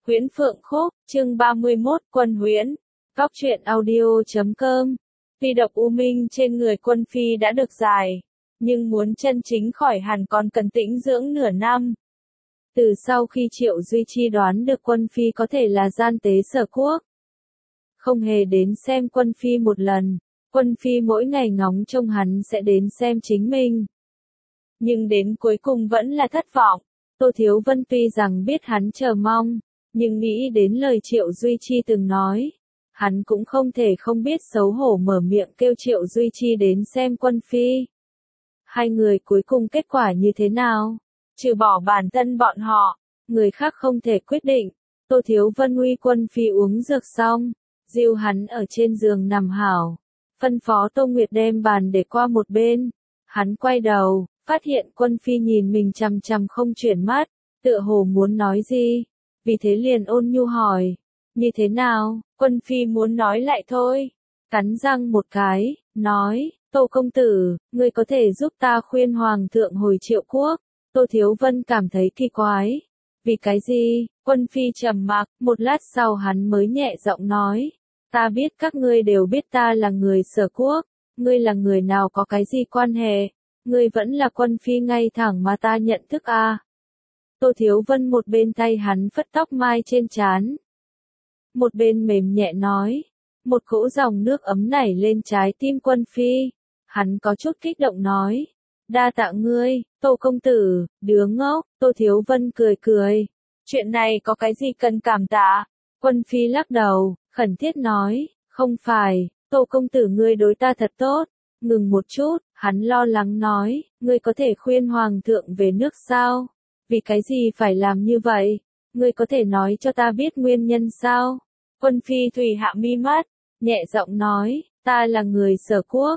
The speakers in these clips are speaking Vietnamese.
Huyễn Phượng Khúc, chương 31, Quân Huyễn. Góc truyện audio.com. Phi độc u minh trên người Quân Phi đã được giải, nhưng muốn chân chính khỏi hẳn còn cần tĩnh dưỡng nửa năm. Từ sau khi Triệu Duy Chi đoán được Quân Phi có thể là gian tế Sở Quốc, không hề đến xem Quân Phi một lần, Quân Phi mỗi ngày ngóng trông hắn sẽ đến xem chính mình. Nhưng đến cuối cùng vẫn là thất vọng. Tô Thiếu Vân tuy rằng biết hắn chờ mong, nhưng nghĩ đến lời Triệu Duy Chi từng nói, hắn cũng không thể không biết xấu hổ mở miệng kêu Triệu Duy Chi đến xem Quân Phi. Hai người cuối cùng kết quả như thế nào? Trừ bỏ bản thân bọn họ, người khác không thể quyết định. Tô Thiếu Vân uy Quân Phi uống dược xong, dìu hắn ở trên giường nằm hảo, phân phó Tô Nguyệt đem bàn để qua một bên. Hắn quay đầu, phát hiện Quân Phi nhìn mình chằm chằm không chuyển mắt, tựa hồ muốn nói gì, vì thế liền ôn nhu hỏi, như thế nào? Quân Phi muốn nói lại thôi, cắn răng một cái, nói, Tô công tử, ngươi có thể giúp ta khuyên Hoàng thượng hồi Triệu Quốc. Tô Thiếu Vân cảm thấy kỳ quái, vì cái gì? Quân Phi trầm mặc, một lát sau hắn mới nhẹ giọng nói, ta biết các ngươi đều biết ta là người Sở Quốc, ngươi là người nào có cái gì quan hệ, ngươi vẫn là Quân Phi ngay thẳng mà ta nhận thức à. Tô Thiếu Vân một bên tay hắn phất tóc mai trên trán, một bên mềm nhẹ nói, một cỗ dòng nước ấm nảy lên trái tim Quân Phi. Hắn có chút kích động nói, đa tạ ngươi, Tô công tử, đứa ngốc. Tô Thiếu Vân cười cười, chuyện này có cái gì cần cảm tạ? Quân Phi lắc đầu, khẩn thiết nói, không phải, Tô công tử ngươi đối ta thật tốt. Ngừng một chút, hắn lo lắng nói, ngươi có thể khuyên Hoàng thượng về nước sao? Vì cái gì phải làm như vậy? Ngươi có thể nói cho ta biết nguyên nhân sao? Quân Phi thủy hạ mi mắt, nhẹ giọng nói, ta là người Sở Quốc.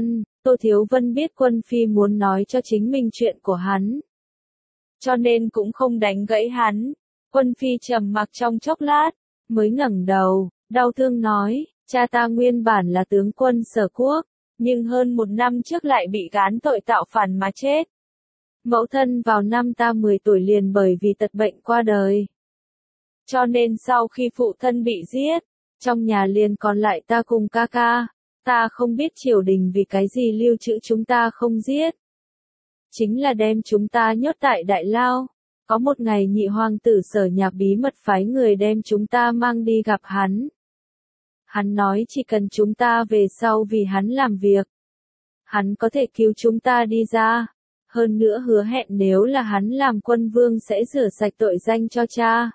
Tô Thiếu Vân biết Quân Phi muốn nói cho chính mình chuyện của hắn, cho nên cũng không đánh gãy hắn. Quân Phi trầm mặc trong chốc lát, mới ngẩng đầu, đau thương nói, cha ta nguyên bản là tướng quân Sở Quốc, nhưng hơn một năm trước lại bị gán tội tạo phản mà chết. Mẫu thân vào năm ta 10 tuổi liền bởi vì tật bệnh qua đời. Cho nên sau khi phụ thân bị giết, trong nhà liền còn lại ta cùng ca ca. Ta không biết triều đình vì cái gì lưu trữ chúng ta không giết. Chính là đem chúng ta nhốt tại đại lao. Có một ngày nhị hoàng tử Sở Nhạc bí mật phái người đem chúng ta mang đi gặp hắn. Hắn nói chỉ cần chúng ta về sau vì hắn làm việc, hắn có thể cứu chúng ta đi ra. Hơn nữa hứa hẹn nếu là hắn làm quân vương sẽ rửa sạch tội danh cho cha.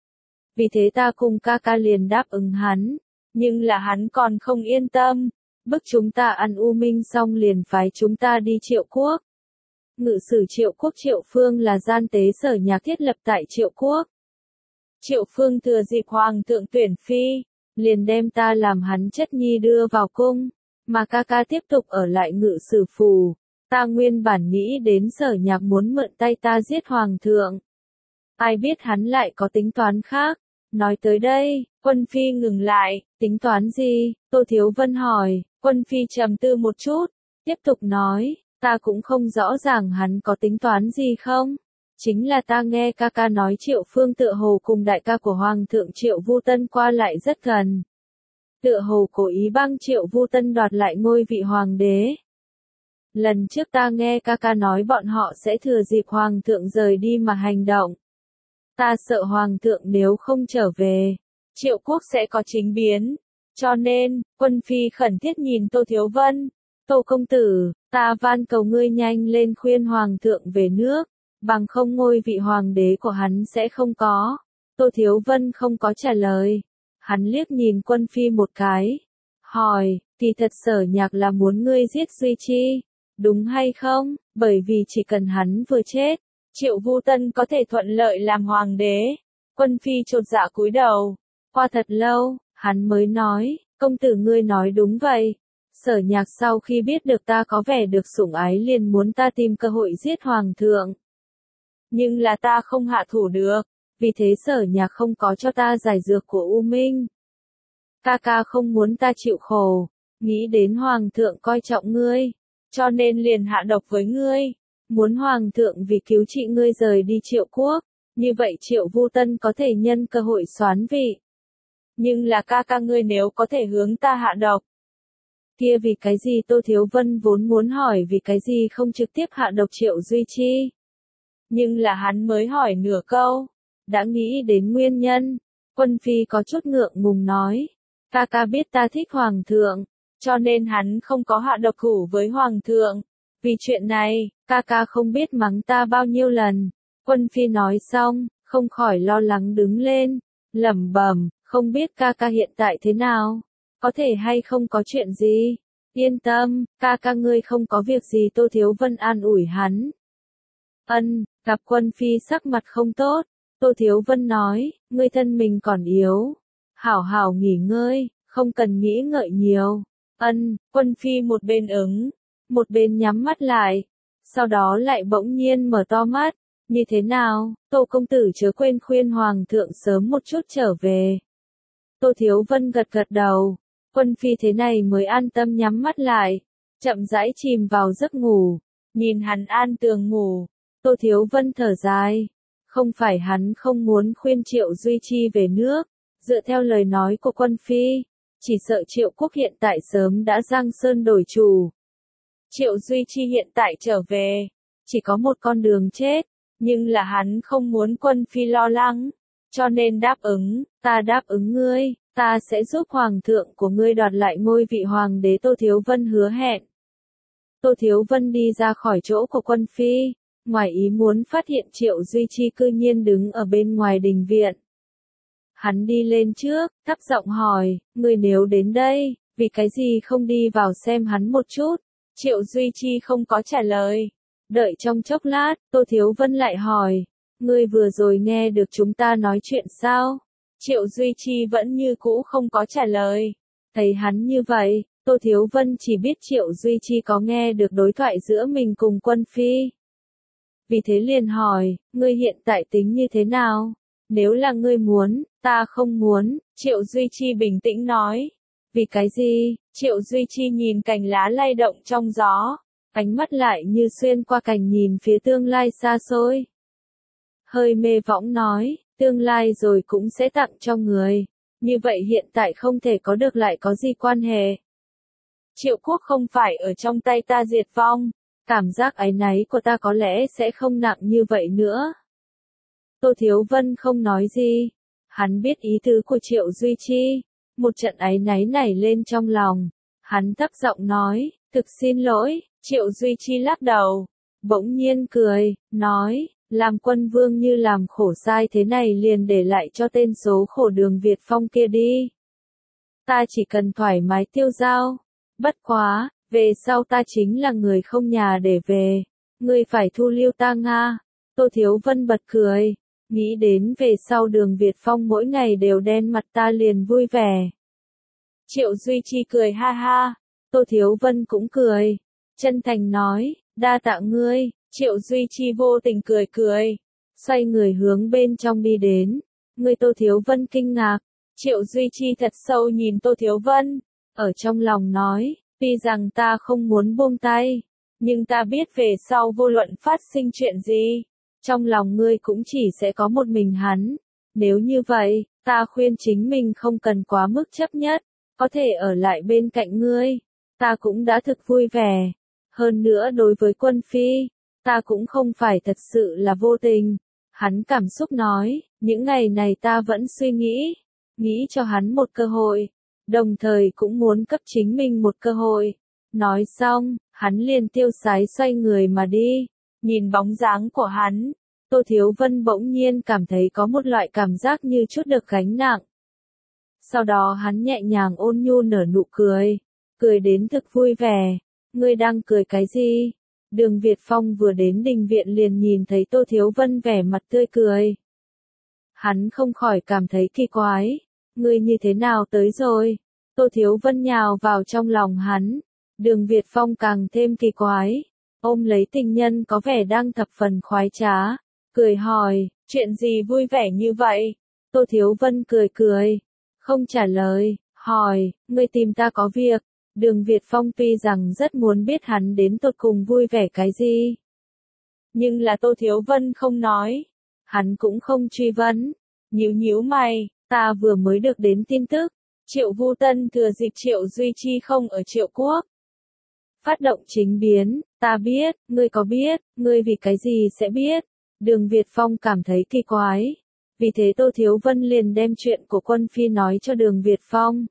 Vì thế ta cùng ca ca liền đáp ứng hắn. Nhưng là hắn còn không yên tâm, bức chúng ta ăn u minh xong liền phái chúng ta đi Triệu Quốc. Ngự sử Triệu Quốc Triệu Phương là gian tế Sở Nhạc thiết lập tại Triệu Quốc. Triệu Phương thừa dịp Hoàng thượng tuyển phi, liền đem ta làm hắn chất nhi đưa vào cung, mà ca ca tiếp tục ở lại ngự sử phủ. Ta nguyên bản nghĩ đến Sở Nhạc muốn mượn tay ta giết Hoàng thượng. Ai biết hắn lại có tính toán khác. Nói tới đây, Quân Phi ngừng lại, tính toán gì? Tô Thiếu Vân hỏi. Quân Phi trầm tư một chút, tiếp tục nói, ta cũng không rõ ràng hắn có tính toán gì không? Chính là ta nghe ca ca nói Triệu Phương tựa hồ cùng đại ca của Hoàng thượng Triệu Vu Tân qua lại rất gần. Tựa hồ cố ý băng Triệu Vu Tân đoạt lại ngôi vị hoàng đế. Lần trước ta nghe ca ca nói bọn họ sẽ thừa dịp Hoàng thượng rời đi mà hành động. Ta sợ Hoàng thượng nếu không trở về, Triệu Quốc sẽ có chính biến. Cho nên, Quân Phi khẩn thiết nhìn Tô Thiếu Vân. Tô công tử, ta van cầu ngươi nhanh lên khuyên Hoàng thượng về nước, bằng không ngôi vị hoàng đế của hắn sẽ không có. Tô Thiếu Vân không có trả lời. Hắn liếc nhìn Quân Phi một cái, hỏi, kỳ thật Sở Nhạc là muốn ngươi giết Duy Chi, đúng hay không? Bởi vì chỉ cần hắn vừa chết, Triệu Vu Tân có thể thuận lợi làm hoàng đế. Quân Phi chột dạ cúi đầu. Qua thật lâu, hắn mới nói, công tử ngươi nói đúng vậy. Sở Nhạc sau khi biết được ta có vẻ được sủng ái liền muốn ta tìm cơ hội giết Hoàng thượng. Nhưng là ta không hạ thủ được, vì thế Sở Nhạc không có cho ta giải dược của U Minh. Ca ca không muốn ta chịu khổ, nghĩ đến Hoàng thượng coi trọng ngươi, cho nên liền hạ độc với ngươi. Muốn Hoàng thượng vì cứu trị ngươi rời đi Triệu Quốc, Như vậy Triệu Vu Tân có thể nhân cơ hội soán vị. Nhưng là ca ca ngươi nếu có thể hướng ta hạ độc. Kia vì cái gì Tô Thiếu Vân vốn muốn hỏi vì cái gì không trực tiếp hạ độc Triệu Duy Chi. Nhưng là hắn mới hỏi nửa câu. Đã nghĩ đến nguyên nhân. Quân Phi có chút ngượng ngùng nói. Ca ca biết ta thích Hoàng thượng. Cho nên hắn không có hạ độc thủ với Hoàng thượng. Vì chuyện này, ca ca không biết mắng ta bao nhiêu lần. Quân Phi nói xong, không khỏi lo lắng đứng lên. Lẩm bẩm, không biết ca ca hiện tại thế nào. Có thể hay không có chuyện gì. Yên tâm, ca ca ngươi không có việc gì. Tô Thiếu Vân an ủi hắn. Gặp Quân Phi sắc mặt không tốt. Tô Thiếu Vân nói, ngươi thân mình còn yếu. Hảo hảo nghỉ ngơi, không cần nghĩ ngợi nhiều. Quân Phi một bên ứng, một bên nhắm mắt lại. Sau đó lại bỗng nhiên mở to mắt. Như thế nào, Tô công tử chớ quên khuyên Hoàng thượng sớm một chút trở về. Tô Thiếu Vân gật gật đầu. Quân Phi thế này mới an tâm nhắm mắt lại. Chậm rãi chìm vào giấc ngủ. Nhìn hắn an tường ngủ. Tô Thiếu Vân thở dài. Không phải hắn không muốn khuyên Triệu Duy Chi về nước. Dựa theo lời nói của Quân Phi, chỉ sợ Triệu Quốc hiện tại sớm đã giang sơn đổi chủ. Triệu Duy Chi hiện tại trở về, chỉ có một con đường chết, nhưng là hắn không muốn Quân Phi lo lắng, cho nên đáp ứng, ta đáp ứng ngươi, ta sẽ giúp Hoàng thượng của ngươi đoạt lại ngôi vị Hoàng đế. Tô Thiếu Vân hứa hẹn. Tô Thiếu Vân đi ra khỏi chỗ của Quân Phi, ngoài ý muốn phát hiện Triệu Duy Chi cư nhiên đứng ở bên ngoài đình viện. Hắn đi lên trước, thấp giọng hỏi, ngươi nếu đến đây, vì cái gì không đi vào xem hắn một chút? Triệu Duy Chi không có trả lời. Đợi trong chốc lát, Tô Thiếu Vân lại hỏi, ngươi vừa rồi nghe được chúng ta nói chuyện sao? Triệu Duy Chi vẫn như cũ không có trả lời. Thấy hắn như vậy, Tô Thiếu Vân chỉ biết Triệu Duy Chi có nghe được đối thoại giữa mình cùng Quân Phi. Vì thế liền hỏi, ngươi hiện tại tính như thế nào? Nếu là ngươi muốn, ta không muốn, Triệu Duy Chi bình tĩnh nói. Vì cái gì? Triệu Duy Chi nhìn cành lá lay động trong gió, ánh mắt lại như xuyên qua cành nhìn phía tương lai xa xôi. Hơi mê võng nói, tương lai rồi cũng sẽ tặng cho người. Như vậy hiện tại không thể có được lại có gì quan hệ. Triệu Quốc không phải ở trong tay ta diệt vong, cảm giác áy náy của ta có lẽ sẽ không nặng như vậy nữa. Tô Thiếu Vân không nói gì. Hắn biết ý tứ của Triệu Duy Chi. Một trận áy náy nảy lên trong lòng. Hắn thấp giọng nói, thực xin lỗi. Triệu Duy Chi lắc đầu. Bỗng nhiên cười, nói, làm Quân Vương như làm khổ sai thế này liền để lại cho tên số khổ Đường Việt Phong kia đi. Ta chỉ cần thoải mái tiêu dao. Bất quá, về sau ta chính là người không nhà để về. Ngươi phải thu lưu ta Nga. Tô Thiếu Vân bật cười. Nghĩ đến về sau Đường Việt Phong mỗi ngày đều đen mặt ta liền vui vẻ. Triệu Duy Chi cười ha ha. Tô Thiếu Vân cũng cười. Chân thành nói, đa tạ ngươi. Triệu Duy Chi vô tình cười cười. Xoay người hướng bên trong đi đến. Ngươi Tô Thiếu Vân kinh ngạc. Triệu Duy Chi thật sâu nhìn Tô Thiếu Vân. Ở trong lòng nói, tuy rằng ta không muốn buông tay. Nhưng ta biết về sau vô luận phát sinh chuyện gì. Trong lòng ngươi cũng chỉ sẽ có một mình hắn. Nếu như vậy, ta khuyên chính mình không cần quá mức chấp nhất. Có thể ở lại bên cạnh ngươi. Ta cũng đã thực vui vẻ. Hơn nữa đối với Quân Phi, ta cũng không phải thật sự là vô tình. Hắn cảm xúc nói, những ngày này ta vẫn suy nghĩ cho hắn một cơ hội. Đồng thời cũng muốn cấp chính mình một cơ hội. Nói xong, hắn liền tiêu sái xoay người mà đi. Nhìn bóng dáng của hắn, Tô Thiếu Vân bỗng nhiên cảm thấy có một loại cảm giác như chút được gánh nặng. Sau đó hắn nhẹ nhàng ôn nhu nở nụ cười. Cười đến thực vui vẻ. Ngươi đang cười cái gì? Đường Việt Phong vừa đến đình viện liền nhìn thấy Tô Thiếu Vân vẻ mặt tươi cười. Hắn không khỏi cảm thấy kỳ quái. Ngươi như thế nào tới rồi? Tô Thiếu Vân nhào vào trong lòng hắn. Đường Việt Phong càng thêm kỳ quái. Ôm lấy tình nhân có vẻ đang thập phần khoái trá. Cười hỏi, chuyện gì vui vẻ như vậy? Tô Thiếu Vân cười cười. Không trả lời, hỏi, ngươi tìm ta có việc. Đường Việt Phong tuy rằng rất muốn biết hắn đến tột cùng vui vẻ cái gì. Nhưng là Tô Thiếu Vân không nói. Hắn cũng không truy vấn. Nhíu nhíu mày, ta vừa mới được đến tin tức. Triệu Vu Tân thừa dịp Triệu Duy Chi không ở Triệu Quốc. Phát động chính biến, ta biết, ngươi có biết, ngươi vì cái gì sẽ biết. Đường Việt Phong cảm thấy kỳ quái. Vì thế Tô Thiếu Vân liền đem chuyện của Quân Phi nói cho Đường Việt Phong.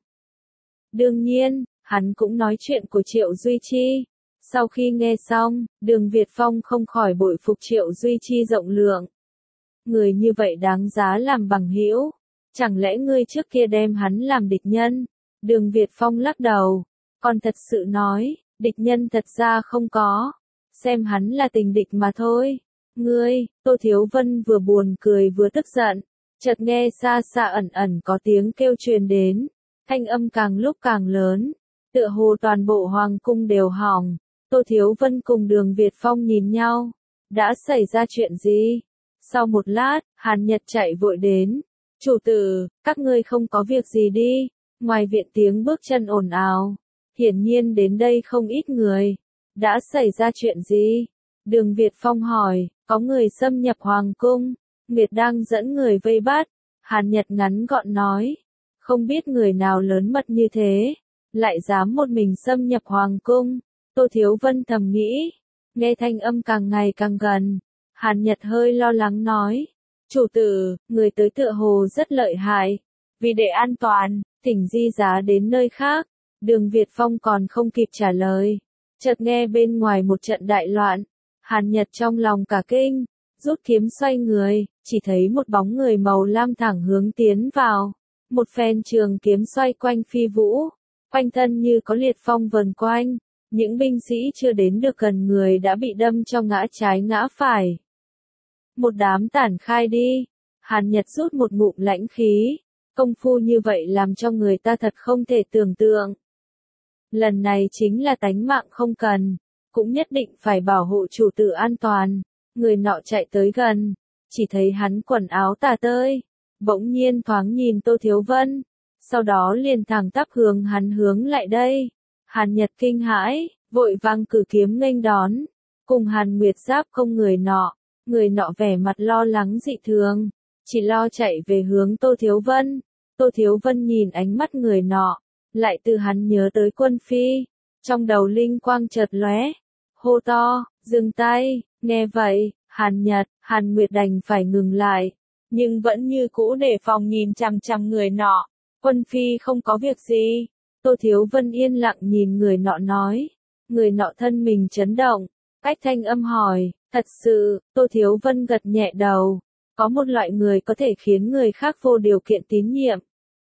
Đương nhiên, hắn cũng nói chuyện của Triệu Duy Chi. Sau khi nghe xong, Đường Việt Phong không khỏi bội phục Triệu Duy Chi rộng lượng. Người như vậy đáng giá làm bằng hữu. Chẳng lẽ ngươi trước kia đem hắn làm địch nhân? Đường Việt Phong lắc đầu. Còn thật sự nói, địch nhân thật ra không có. Xem hắn là tình địch mà thôi. Ngươi, Tô Thiếu Vân vừa buồn cười vừa tức giận. Chợt nghe xa xa ẩn ẩn có tiếng kêu truyền đến. Thanh âm càng lúc càng lớn. Tựa hồ toàn bộ hoàng cung đều hỏng. Tô Thiếu Vân cùng Đường Việt Phong nhìn nhau. Đã xảy ra chuyện gì? Sau một lát, Hàn Nhật chạy vội đến. Chủ tử, các ngươi không có việc gì đi. Ngoài viện tiếng bước chân ồn ào. Hiển nhiên đến đây không ít người. Đã xảy ra chuyện gì? Đường Việt Phong hỏi, có người xâm nhập hoàng cung. Nguyệt đang dẫn người vây bắt. Hàn Nhật ngắn gọn nói. Không biết người nào lớn mật như thế. Lại dám một mình xâm nhập hoàng cung. Tô Thiếu Vân thầm nghĩ. Nghe thanh âm càng ngày càng gần. Hàn Nhật hơi lo lắng nói. Chủ tử, người tới tựa hồ rất lợi hại. Vì để an toàn, thỉnh di giá đến nơi khác. Đường Việt Phong còn không kịp trả lời. Chợt nghe bên ngoài một trận đại loạn. Hàn Nhật trong lòng cả kinh. Rút kiếm xoay người, chỉ thấy một bóng người màu lam thẳng hướng tiến vào. Một phen trường kiếm xoay quanh phi vũ. Quanh thân như có liệt phong vần quanh. Những binh sĩ chưa đến được gần người đã bị đâm cho ngã trái ngã phải. Một đám tản khai đi. Hàn Nhật rút một ngụm lãnh khí. Công phu như vậy làm cho người ta thật không thể tưởng tượng. Lần này chính là tánh mạng không cần. Cũng nhất định phải bảo hộ chủ tử an toàn. Người nọ chạy tới gần. Chỉ thấy hắn quần áo tả tơi. Bỗng nhiên thoáng nhìn Tô Thiếu Vân. Sau đó liền thẳng tắp hắn hướng lại đây. Hàn Nhật kinh hãi, vội vàng cử kiếm nghênh đón. Cùng Hàn Nguyệt giáp không người nọ. Người nọ vẻ mặt lo lắng dị thường. Chỉ lo chạy về hướng Tô Thiếu Vân. Tô Thiếu Vân nhìn ánh mắt người nọ. Lại từ hắn nhớ tới Quân Phi. Trong đầu linh quang chợt lóe. Hô to, dừng tay. Nghe vậy, Hàn Nhật, Hàn Nguyệt đành phải ngừng lại. Nhưng vẫn như cũ đề phòng nhìn chằm chằm người nọ. Quân Phi không có việc gì. Tô Thiếu Vân yên lặng nhìn người nọ nói. Người nọ thân mình chấn động. Cách thanh âm hỏi, thật sự, Tô Thiếu Vân gật nhẹ đầu. Có một loại người có thể khiến người khác vô điều kiện tín nhiệm.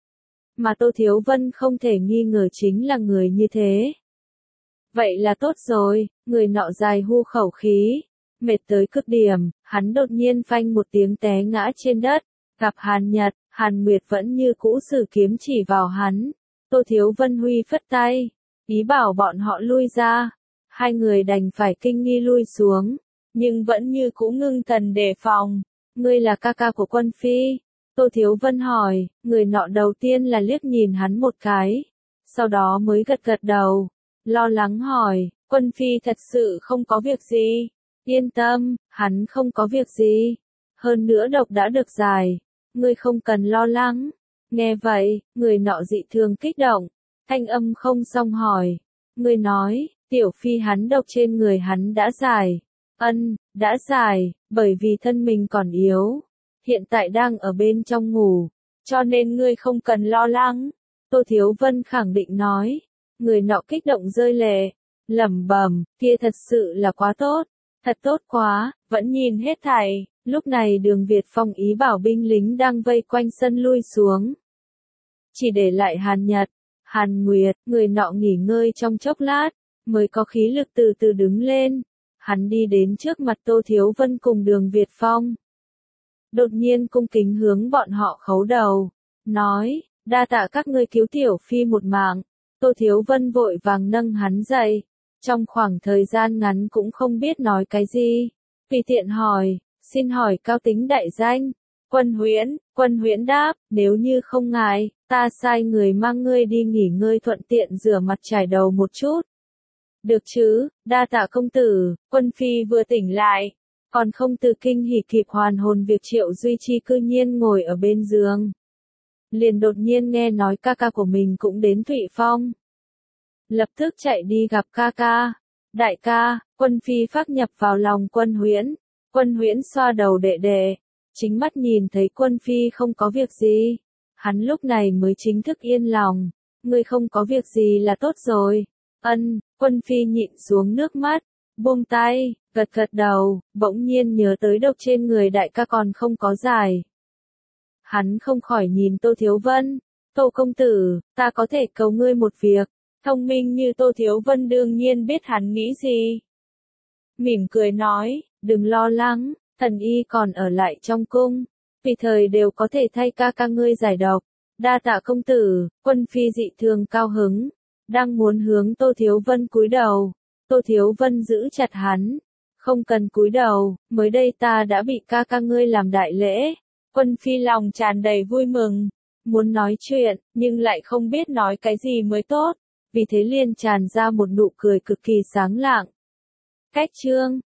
Mà Tô Thiếu Vân không thể nghi ngờ chính là người như thế. Vậy là tốt rồi, người nọ dài hu khẩu khí. Mệt tới cực điểm, hắn đột nhiên phanh một tiếng té ngã trên đất. Gặp Hàn Nhật, Hàn Nguyệt vẫn như cũ sử kiếm chỉ vào hắn. Tô Thiếu Vân huy phất tay. Ý bảo bọn họ lui ra. Hai người đành phải kinh nghi lui xuống. Nhưng vẫn như cũ ngưng thần đề phòng. Ngươi là ca ca của Quân Phi. Tô Thiếu Vân hỏi. Người nọ đầu tiên là liếc nhìn hắn một cái. Sau đó mới gật gật đầu. Lo lắng hỏi. Quân Phi thật sự không có việc gì. Yên tâm, hắn không có việc gì. Hơn nữa độc đã được giải. Ngươi không cần lo lắng. Nghe vậy, người nọ dị thường kích động. Thanh âm không xong hỏi. Ngươi nói, tiểu phi hắn độc trên người hắn đã giải. Đã giải, bởi vì thân mình còn yếu. Hiện tại đang ở bên trong ngủ. Cho nên ngươi không cần lo lắng. Tô Thiếu Vân khẳng định nói. Người nọ kích động rơi lệ. Lẩm bẩm, kia thật sự là quá tốt. Thật tốt quá, vẫn nhìn hết thảy. Lúc này Đường Việt Phong ý bảo binh lính đang vây quanh sân lui xuống. Chỉ để lại Hàn Nhật, Hàn Nguyệt, người nọ nghỉ ngơi trong chốc lát, mới có khí lực từ từ đứng lên. Hắn đi đến trước mặt Tô Thiếu Vân cùng Đường Việt Phong. Đột nhiên cung kính hướng bọn họ khấu đầu, nói, đa tạ các ngươi cứu tiểu phi một mạng. Tô Thiếu Vân vội vàng nâng hắn dậy. Trong khoảng thời gian ngắn cũng không biết nói cái gì. Tùy tiện hỏi, xin hỏi cao tính đại danh. Quân Huyễn đáp, nếu như không ngại, ta sai người mang ngươi đi nghỉ ngơi thuận tiện rửa mặt chải đầu một chút. Được chứ, đa tạ công tử. Quân Phi vừa tỉnh lại. Còn không từ kinh hỉ kịp hoàn hồn việc Triệu Duy Chi cư nhiên ngồi ở bên giường. Liền đột nhiên nghe nói ca ca của mình cũng đến Thụy Phong. Lập tức chạy đi gặp ca ca. Đại ca, Quân Phi phác nhập vào lòng Quân Huyễn. Quân Huyễn xoa đầu đệ đệ. Chính mắt nhìn thấy Quân Phi không có việc gì. Hắn lúc này mới chính thức yên lòng. Ngươi không có việc gì là tốt rồi. Ân, Quân Phi nhịn xuống nước mắt. Buông tay, gật gật đầu, bỗng nhiên nhớ tới độc trên người đại ca còn không có giải. Hắn không khỏi nhìn Tô Thiếu Vân. Tô công tử, ta có thể cầu ngươi một việc. Thông minh như Tô Thiếu Vân đương nhiên biết hắn nghĩ gì. Mỉm cười nói, đừng lo lắng, thần y còn ở lại trong cung. Tùy thời đều có thể thay ca ca ngươi giải độc. Đa tạ công tử. Quân Phi dị thường cao hứng. Đang muốn hướng Tô Thiếu Vân cúi đầu. Tô Thiếu Vân giữ chặt hắn. Không cần cúi đầu, mới đây ta đã bị ca ca ngươi làm đại lễ. Quân Phi lòng tràn đầy vui mừng. Muốn nói chuyện, nhưng lại không biết nói cái gì mới tốt. Vì thế liền tràn ra một nụ cười cực kỳ sáng lạng. Cách chương